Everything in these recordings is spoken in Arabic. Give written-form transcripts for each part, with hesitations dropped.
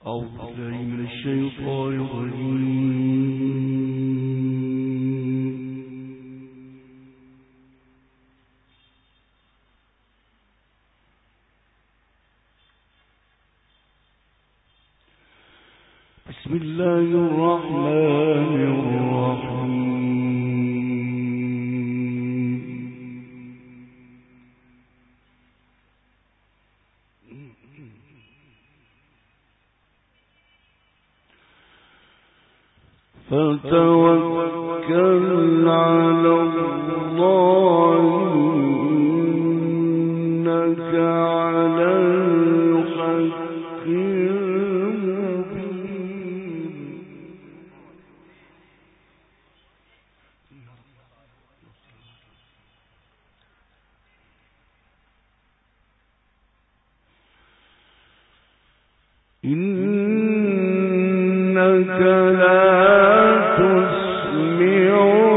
بسم الله الرحمن الرحيم. فتوكل على الله إنك على الحق إنك لا تسمع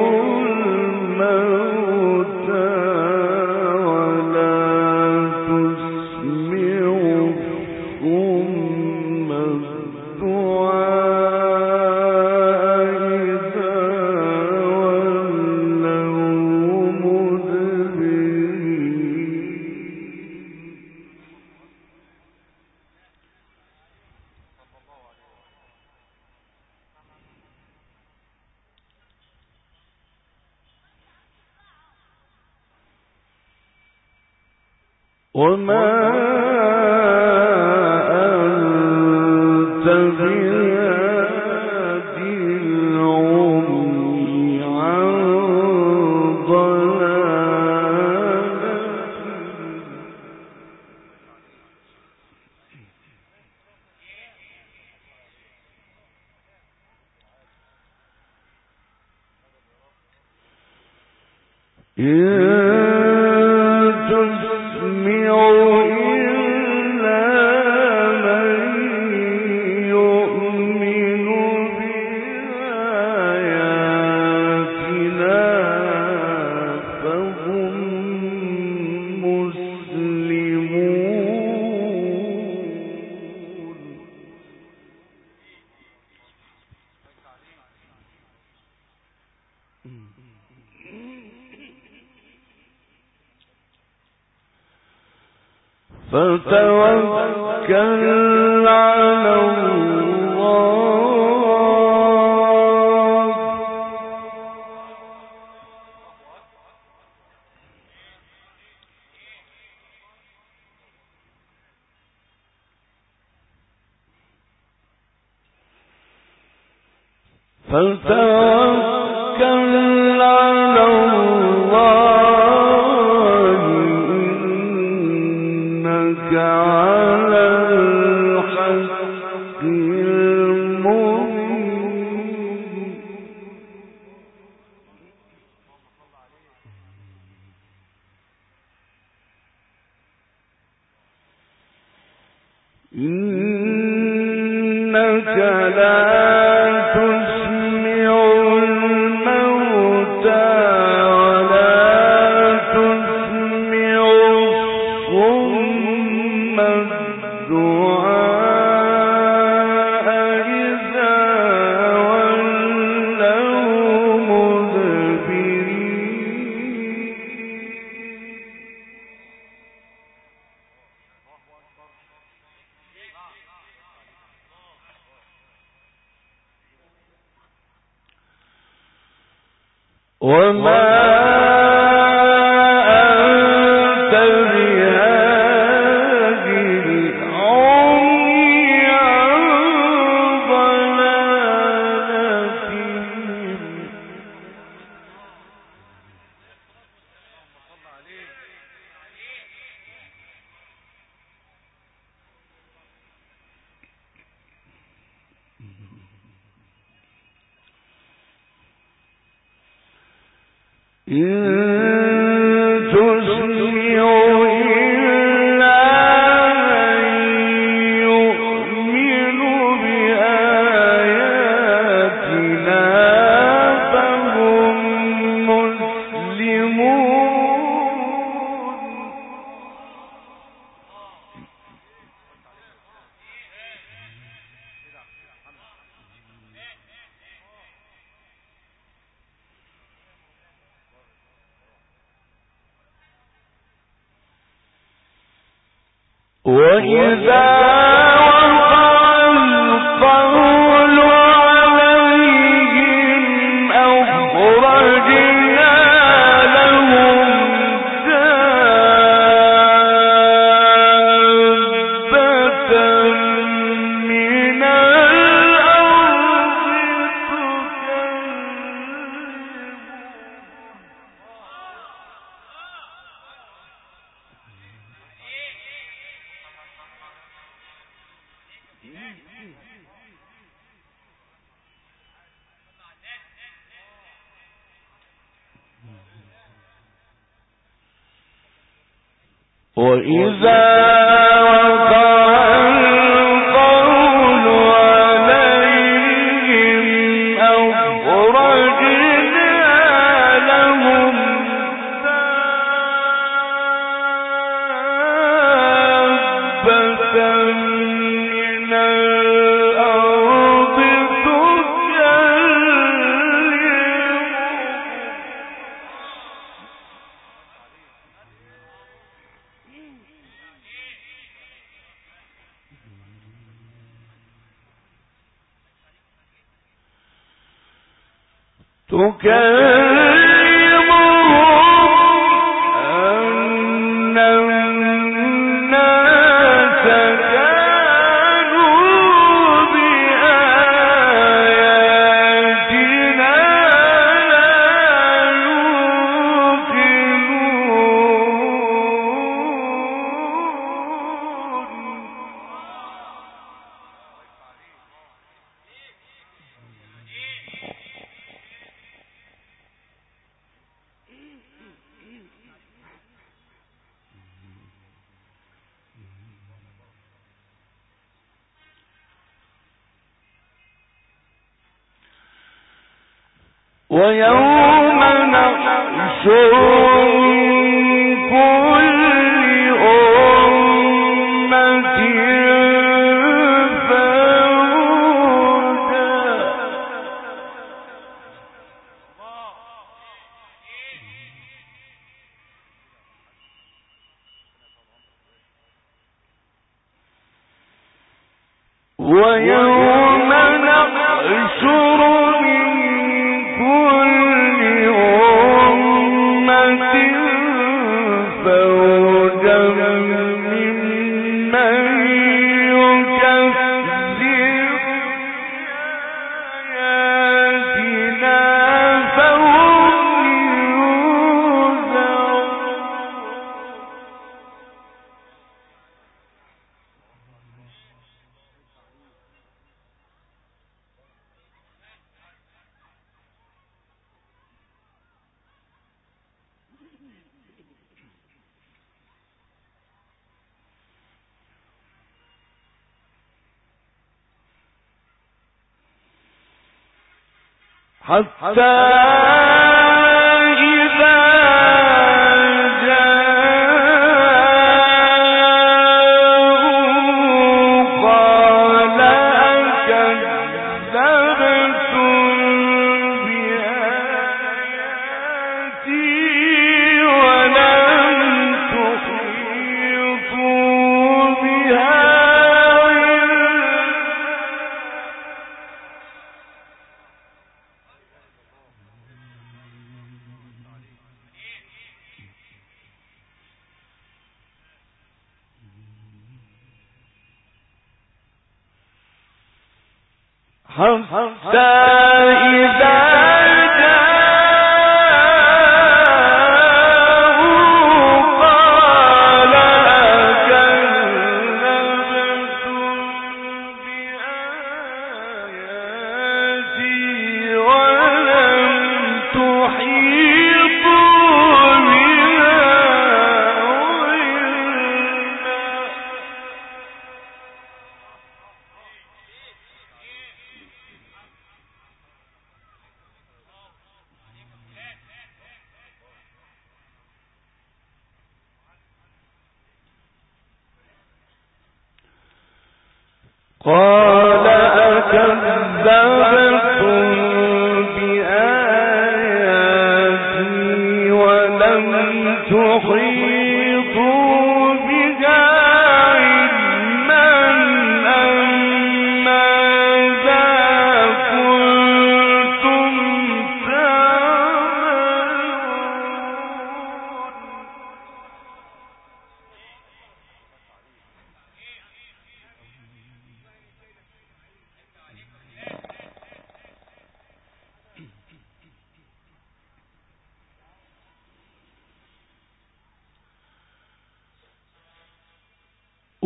الموتى ولا تسمع الصم الدعاء إذا ولوا مدبرين. وما أنت بهادي العمي عن ضلالتهم فتوكل على الله إنك على الحق المبين. إنك لا تسمع الموتى ولا تسمع الصم الدعاء إذا ولوا مدبرين. وما أنت بهادي العمي عن ضلالتهم إن تسمع إلا من يؤمن بآياتنا فهم مسلمون. وإذا وقع القول عليهم أخرجنا لهم دابة من الأرض وإذا وقع القول عليهم أخرجنا لهم دابة من الأرض تكلمهم أن الناس كانوا بآياتنا لا ويوم نحشر من كل أمة فوجا ويوم نحشر من كل أمة فوجا ممن يكذب بآياتنا فهم حتى إذا جاءوا قال أكذبتم بآياتي ولم تحيطوا بها حتى إذا جاءوا قال أكذبتم بآياتي ولم تحيطوا بها قال أكذبتم بآياتي ولم تحيطوا بها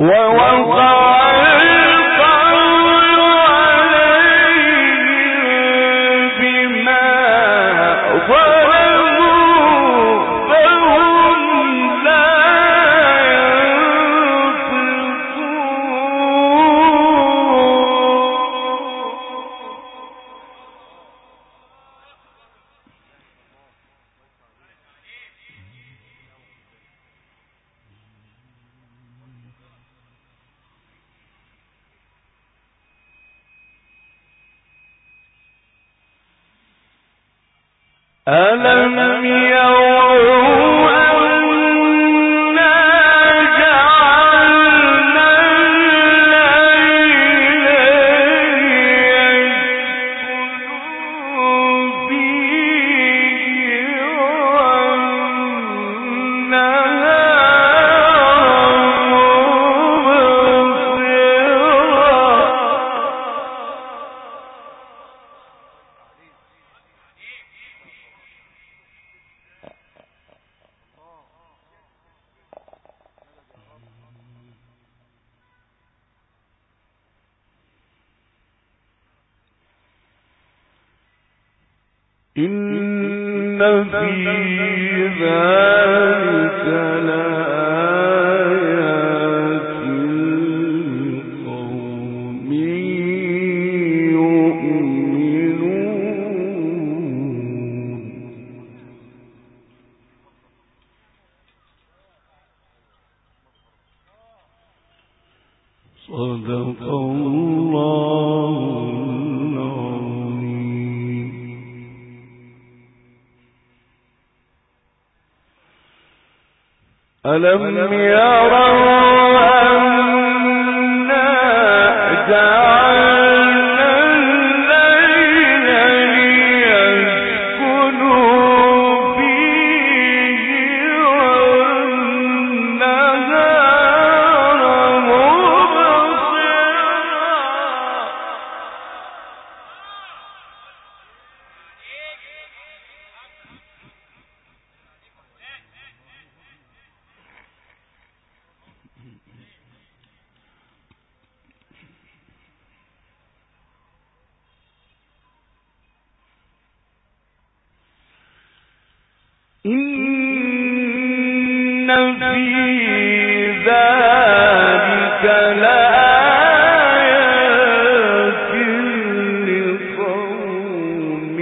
ألم يروا أنا جعلنا الليل يسكن فيه والنهار إن في ذلك لآيات لقوم يؤمنون. صدق الله العظيم. ألم يروا أنا جعلنا الليل ليسكنوا فيه والنهار مبصرا. إن في ذلك لآيات لقوم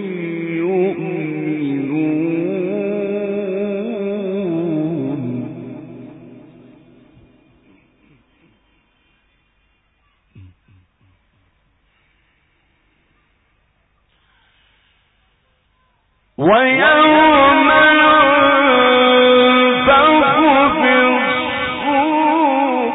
يؤمنون. ويوم ينفخ في الصور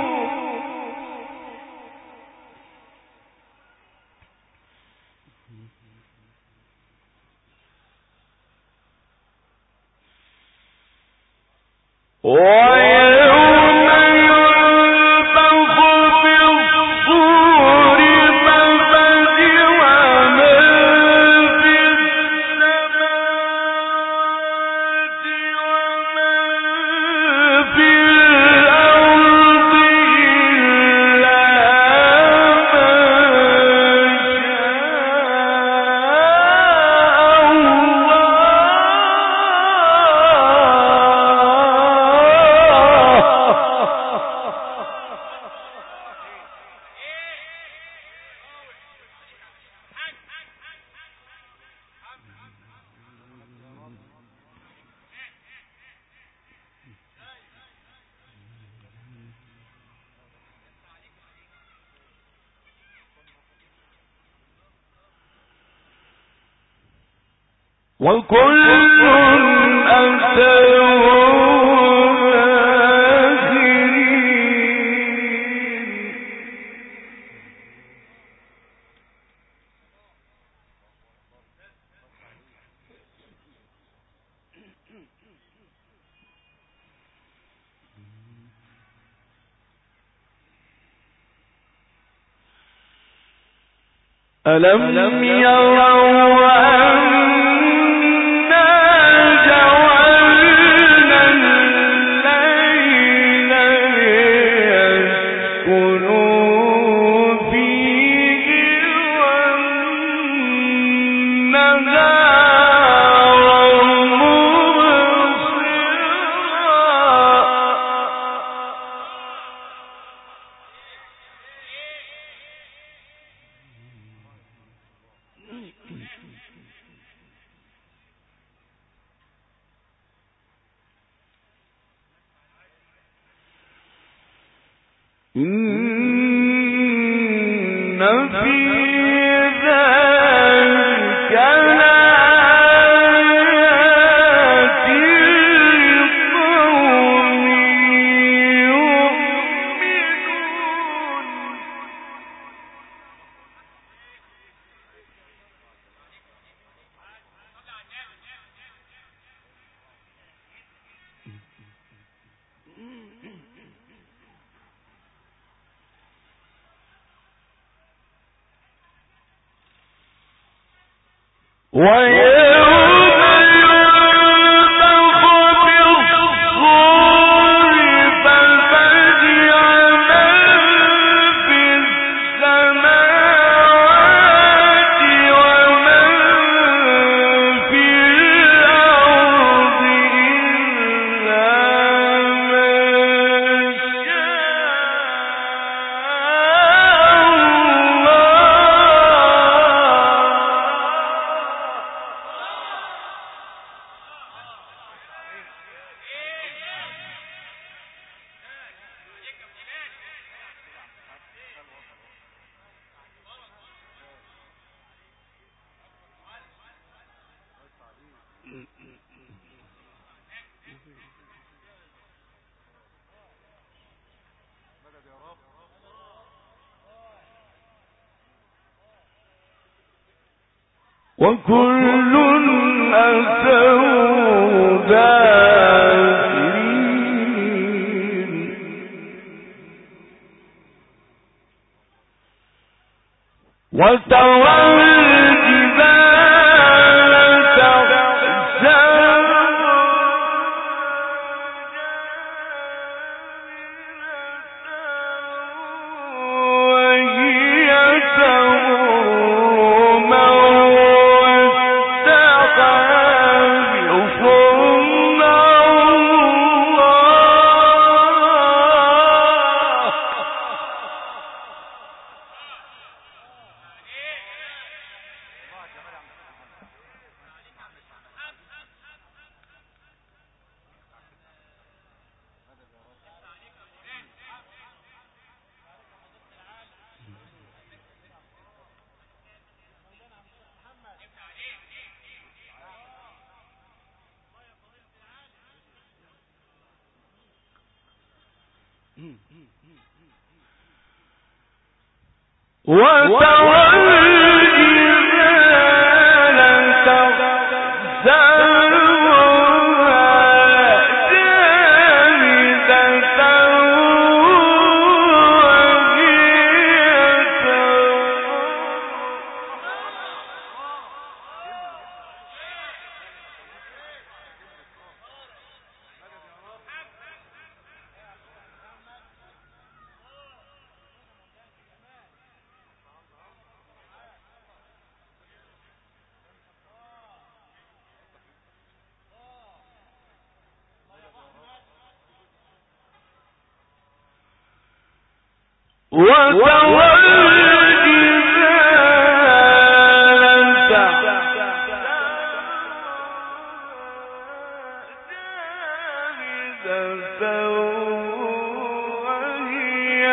وكل أتوه داخرين. ألم يروا أنا جعلنا الليل وكل أتوا داخرين وترى الجبال تحسبها وهي تمر مر السحاب صنع وترى الجبال تحسبها جامدة وهي وترى الجبال جامدة وهي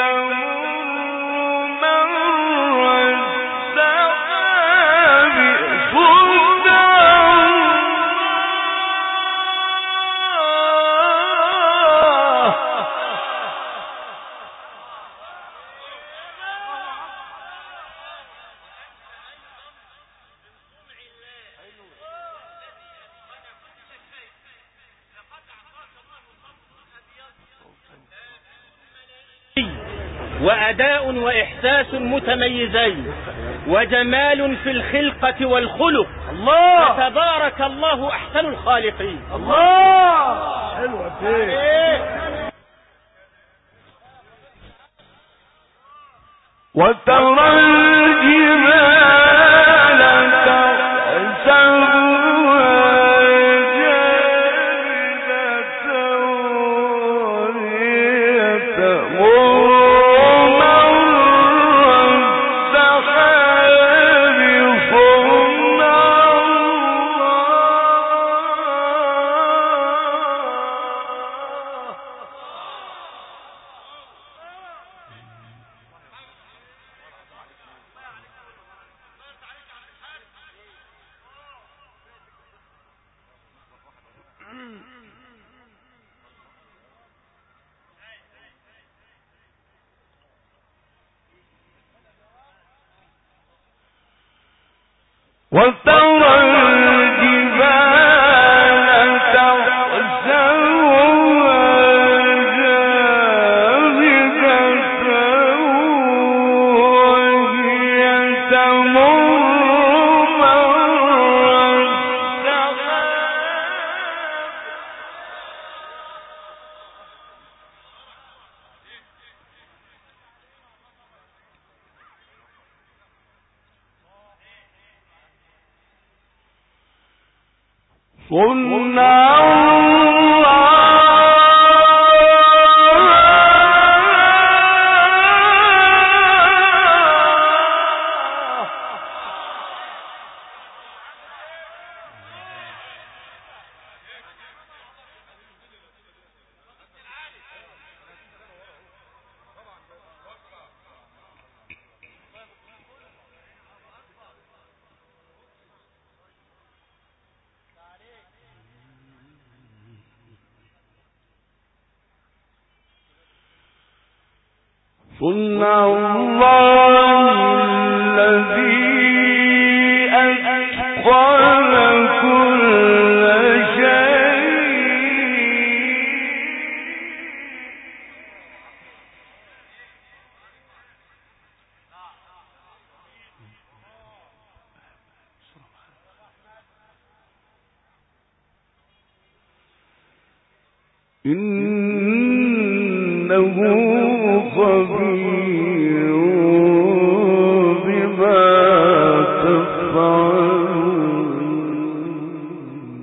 تمر مر السحاب صنع وأداء وإحساس متميزين وجمال في الخلقة والخلق. الله فتبارك الله أحسن الخالقين. الله حلوة فيه. وترى الجبال تحسبها جامدة وهي تمر مر السحاب صنع الله وترى الجبال تحسبها جامدة وهي تمر مر السحاب صنع صنع الله الذي أتقن كل شيء إنه خبير بما تفعلون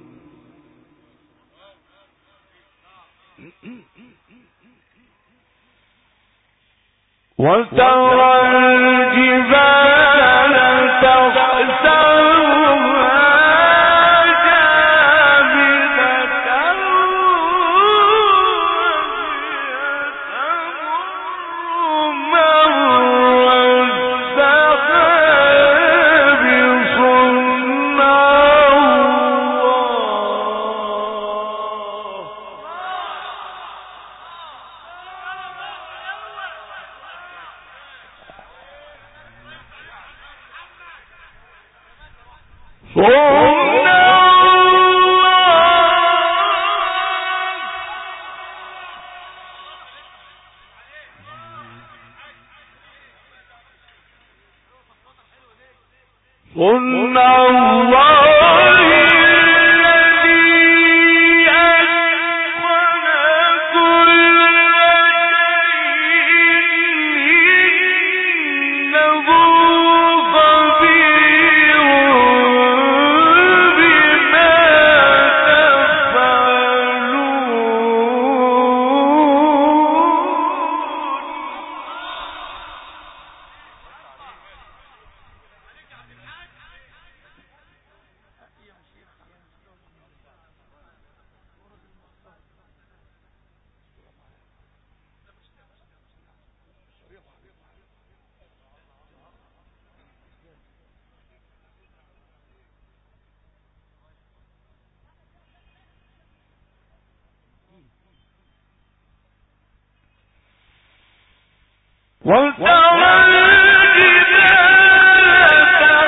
وترى الجبال تحسبها صنع الله الذي أتقن كل شيء إنه خبير بما وترى الجبال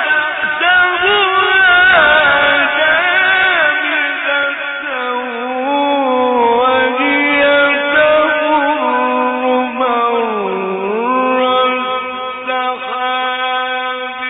تحسبها جامدة وهي تمر مر السحاب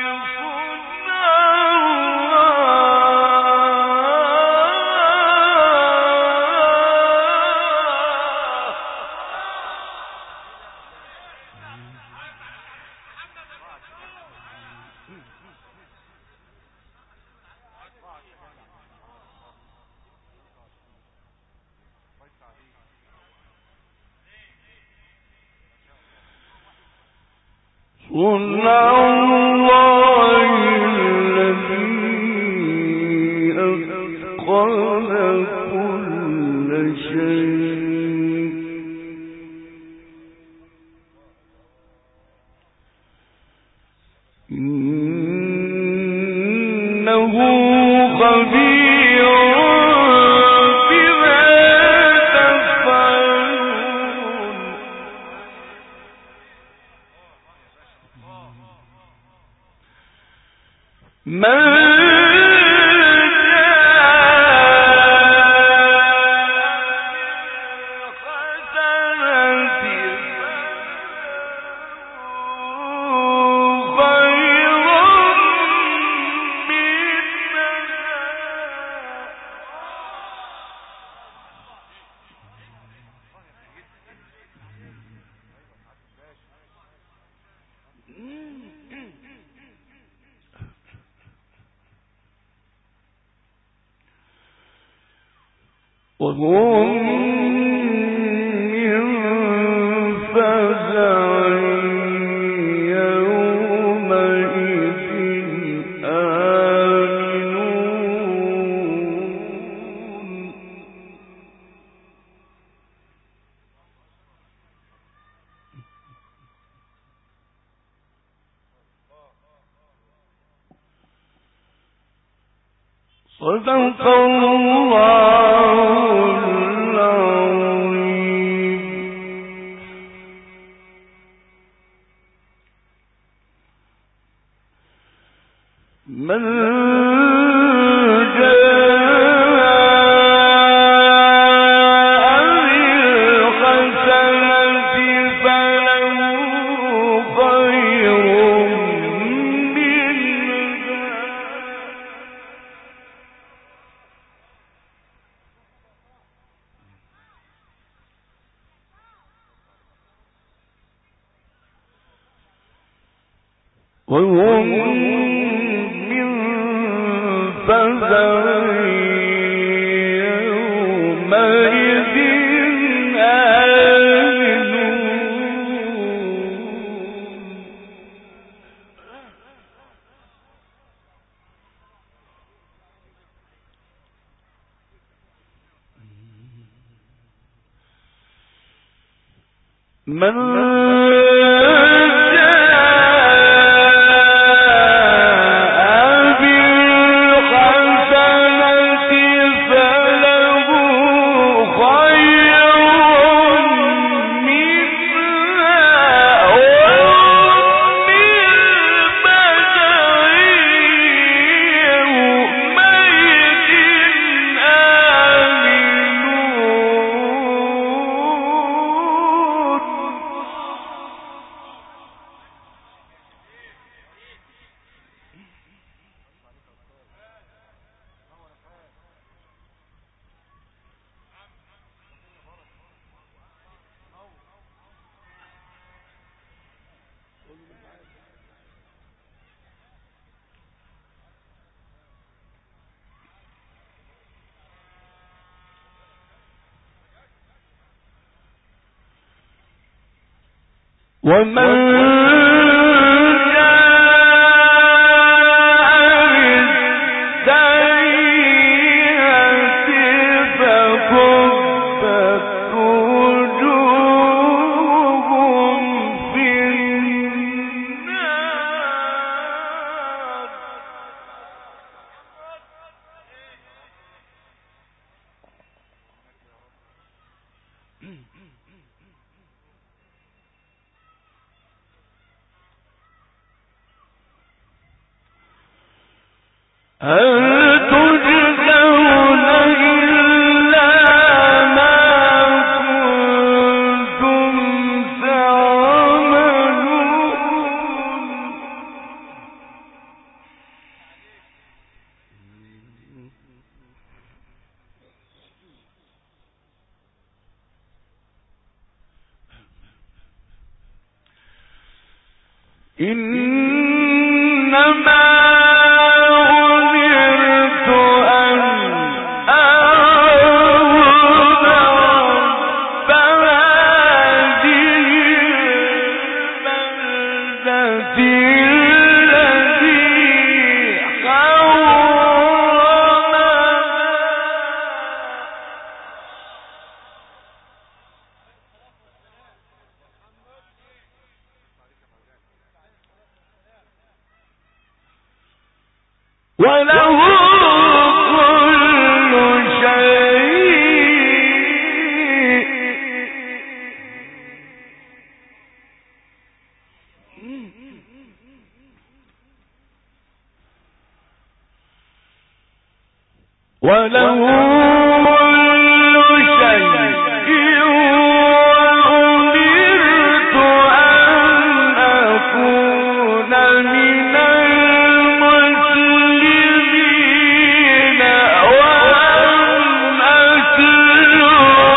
صنع الله الذي أتقن كل شيء إنه خبير بما تفعلون صدق الله العظيم. من وهم من فزع يومئذ آمنون. من إنما أمرت أن أعبد رب هذه البلدة الذي حرمها وله كل شيء. وله كل شيء وأمرت أن أكون من المسلمين وأن أتلو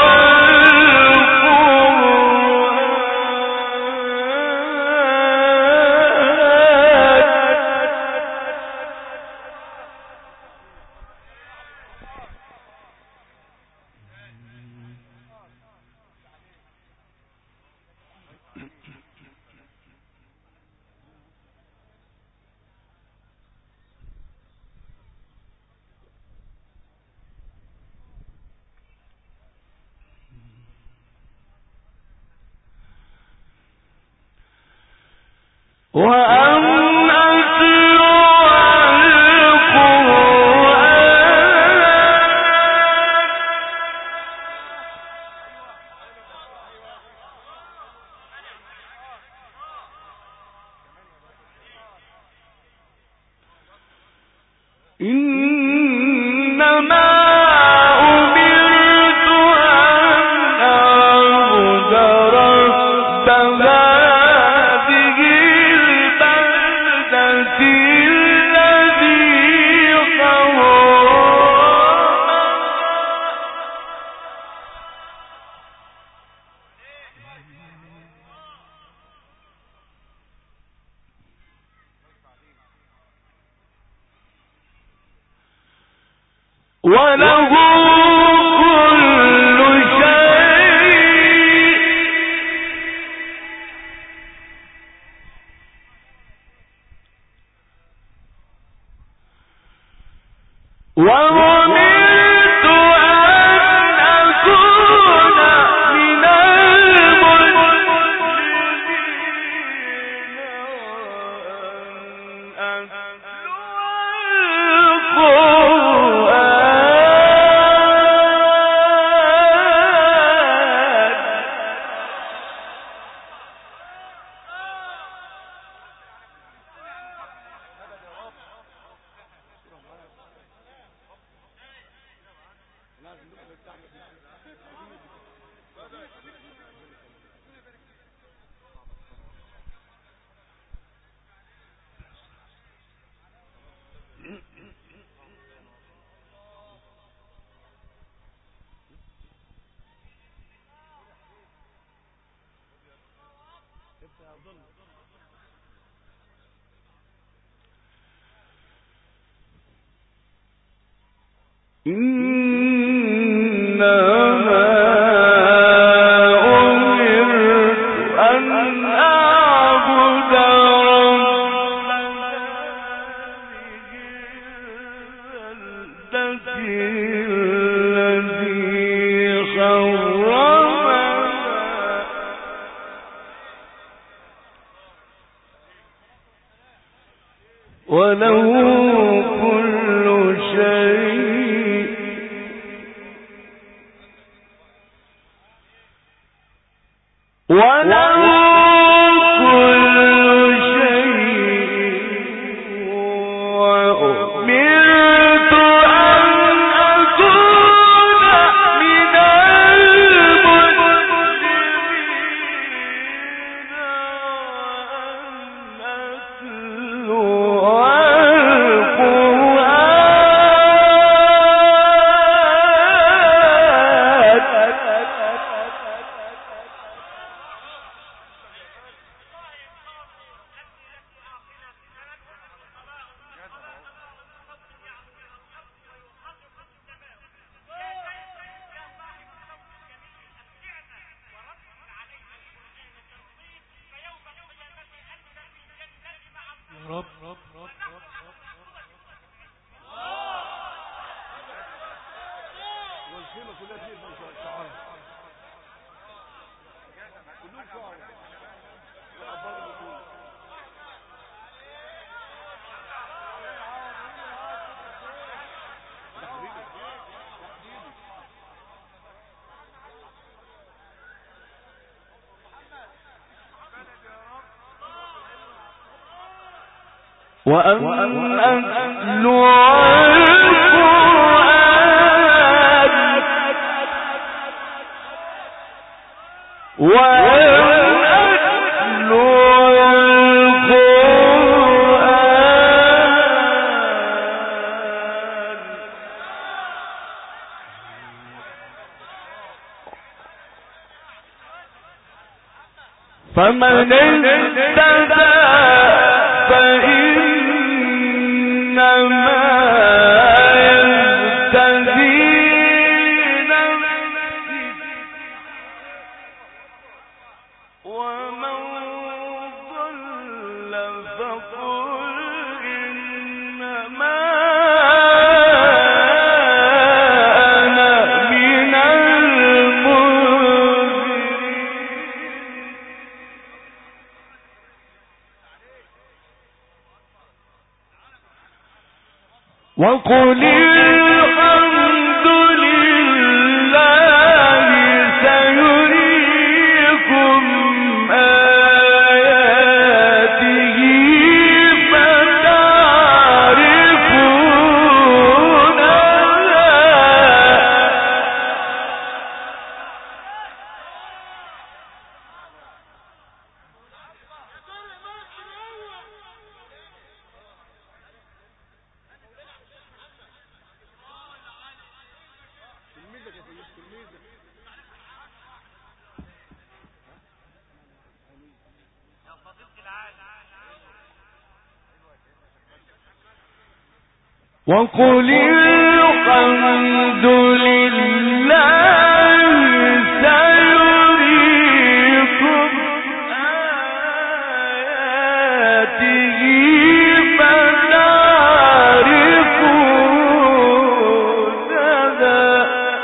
وأن أتلو إنما أمرت أن أعبد رب هذه البلدة الذي حرمها وله كل شيء وأمرت أن أكون من المسلمين وأن أتلو إنما أمرت أن أعبد رب البلدة الذي حرمها وله كل شيء وله كل شيء وأمرت أن أكون من المسلمين وأن أتلو رب والخيمة كلها فيه شعار كلهم شعار وأن أتلو القرآن فمن اهتدى فإنما يهتدي لنفسه ومن ضل فقل إنما أنا من وقل الحمد لله سيريكم آياته فتعرفونها وقل الحمد لله سيريكم آياته فتعرفونها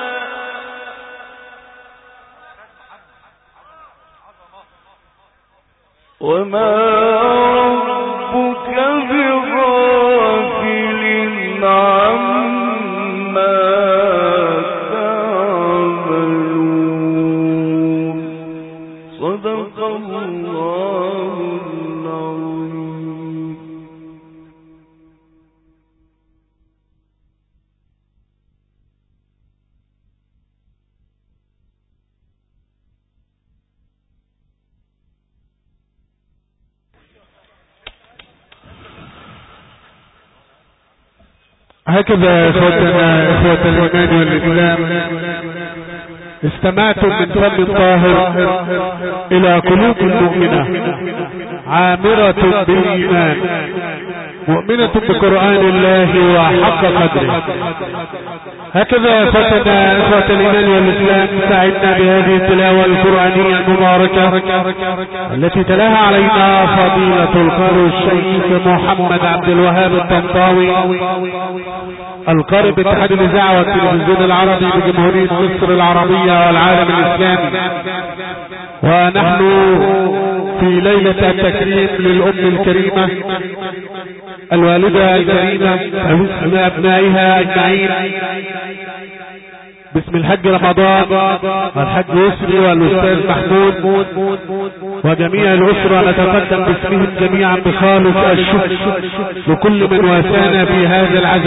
وما ربك بغافل عما تعملون صدق الله العظيم. هكذا إخوتنا إخوة الإيمان والإسلام استمعتم من فم الطاهر إلى قلوب المؤمنة عامرة بالإيمان مؤمنة بقرآن الله وحق قدره. هكذا إخوتنا إخوة الإيمان والإسلام سعدنا بهذه التلاوة القرآنية المباركة التي تلاها علينا فضيلة القارئ الشيخ محمد عبد الوهاب الطنطاوي القارئ باتحاد الإذاعة والتلفزيون العربي بجمهورية مصر العربية والعالم الإسلامي. ونحن في ليلة التكريم للأم الكريمة الوالدة الكريمة باسم أبنائها أجمعين، باسم الحج رمضان والحج يسري والأستاذ محمود وجميع الأسرة، نتقدم باسمهم جميعا بخالص الشكر لكل من واسانا في هذا العزاء